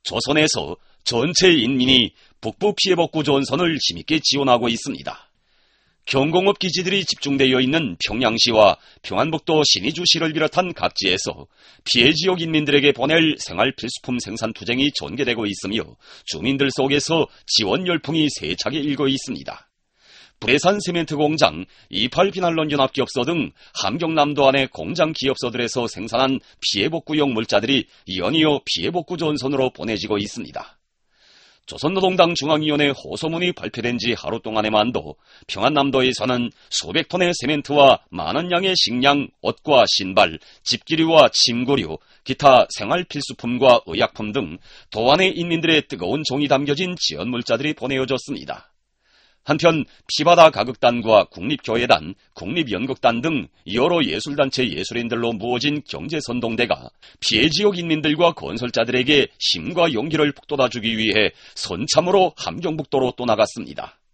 조선에서 전체 인민이 북부 피해복구 전선을 힘있게 지원하고 있습니다. 경공업 기지들이 집중되어 있는 평양시와 평안북도 신의주시를 비롯한 각지에서 피해 지역 인민들에게 보낼 생활 필수품 생산 투쟁이 전개되고 있으며 주민들 속에서 지원 열풍이 세차게 일고 있습니다. 부래산 세멘트 공장, 이팔 비난론 연합기업소 등 함경남도 안의 공장 기업소들에서 생산한 피해복구용 물자들이 연이어 피해복구 전선으로 보내지고 있습니다. 조선노동당 중앙위원회 호소문이 발표된 지 하루 동안에만도 평안남도에서는 수백 톤의 세멘트와 많은 양의 식량, 옷과 신발, 집기류와 침구류, 기타 생활필수품과 의약품 등 도안의 인민들의 뜨거운 정이 담겨진 지원 물자들이 보내어졌습니다. 한편 피바다 가극단과 국립교회단, 국립연극단 등 여러 예술단체 예술인들로 모어진 경제선동대가 피해 지역 인민들과 건설자들에게 힘과 용기를 북돋아주기 위해 선참으로 함경북도로 떠나갔습니다.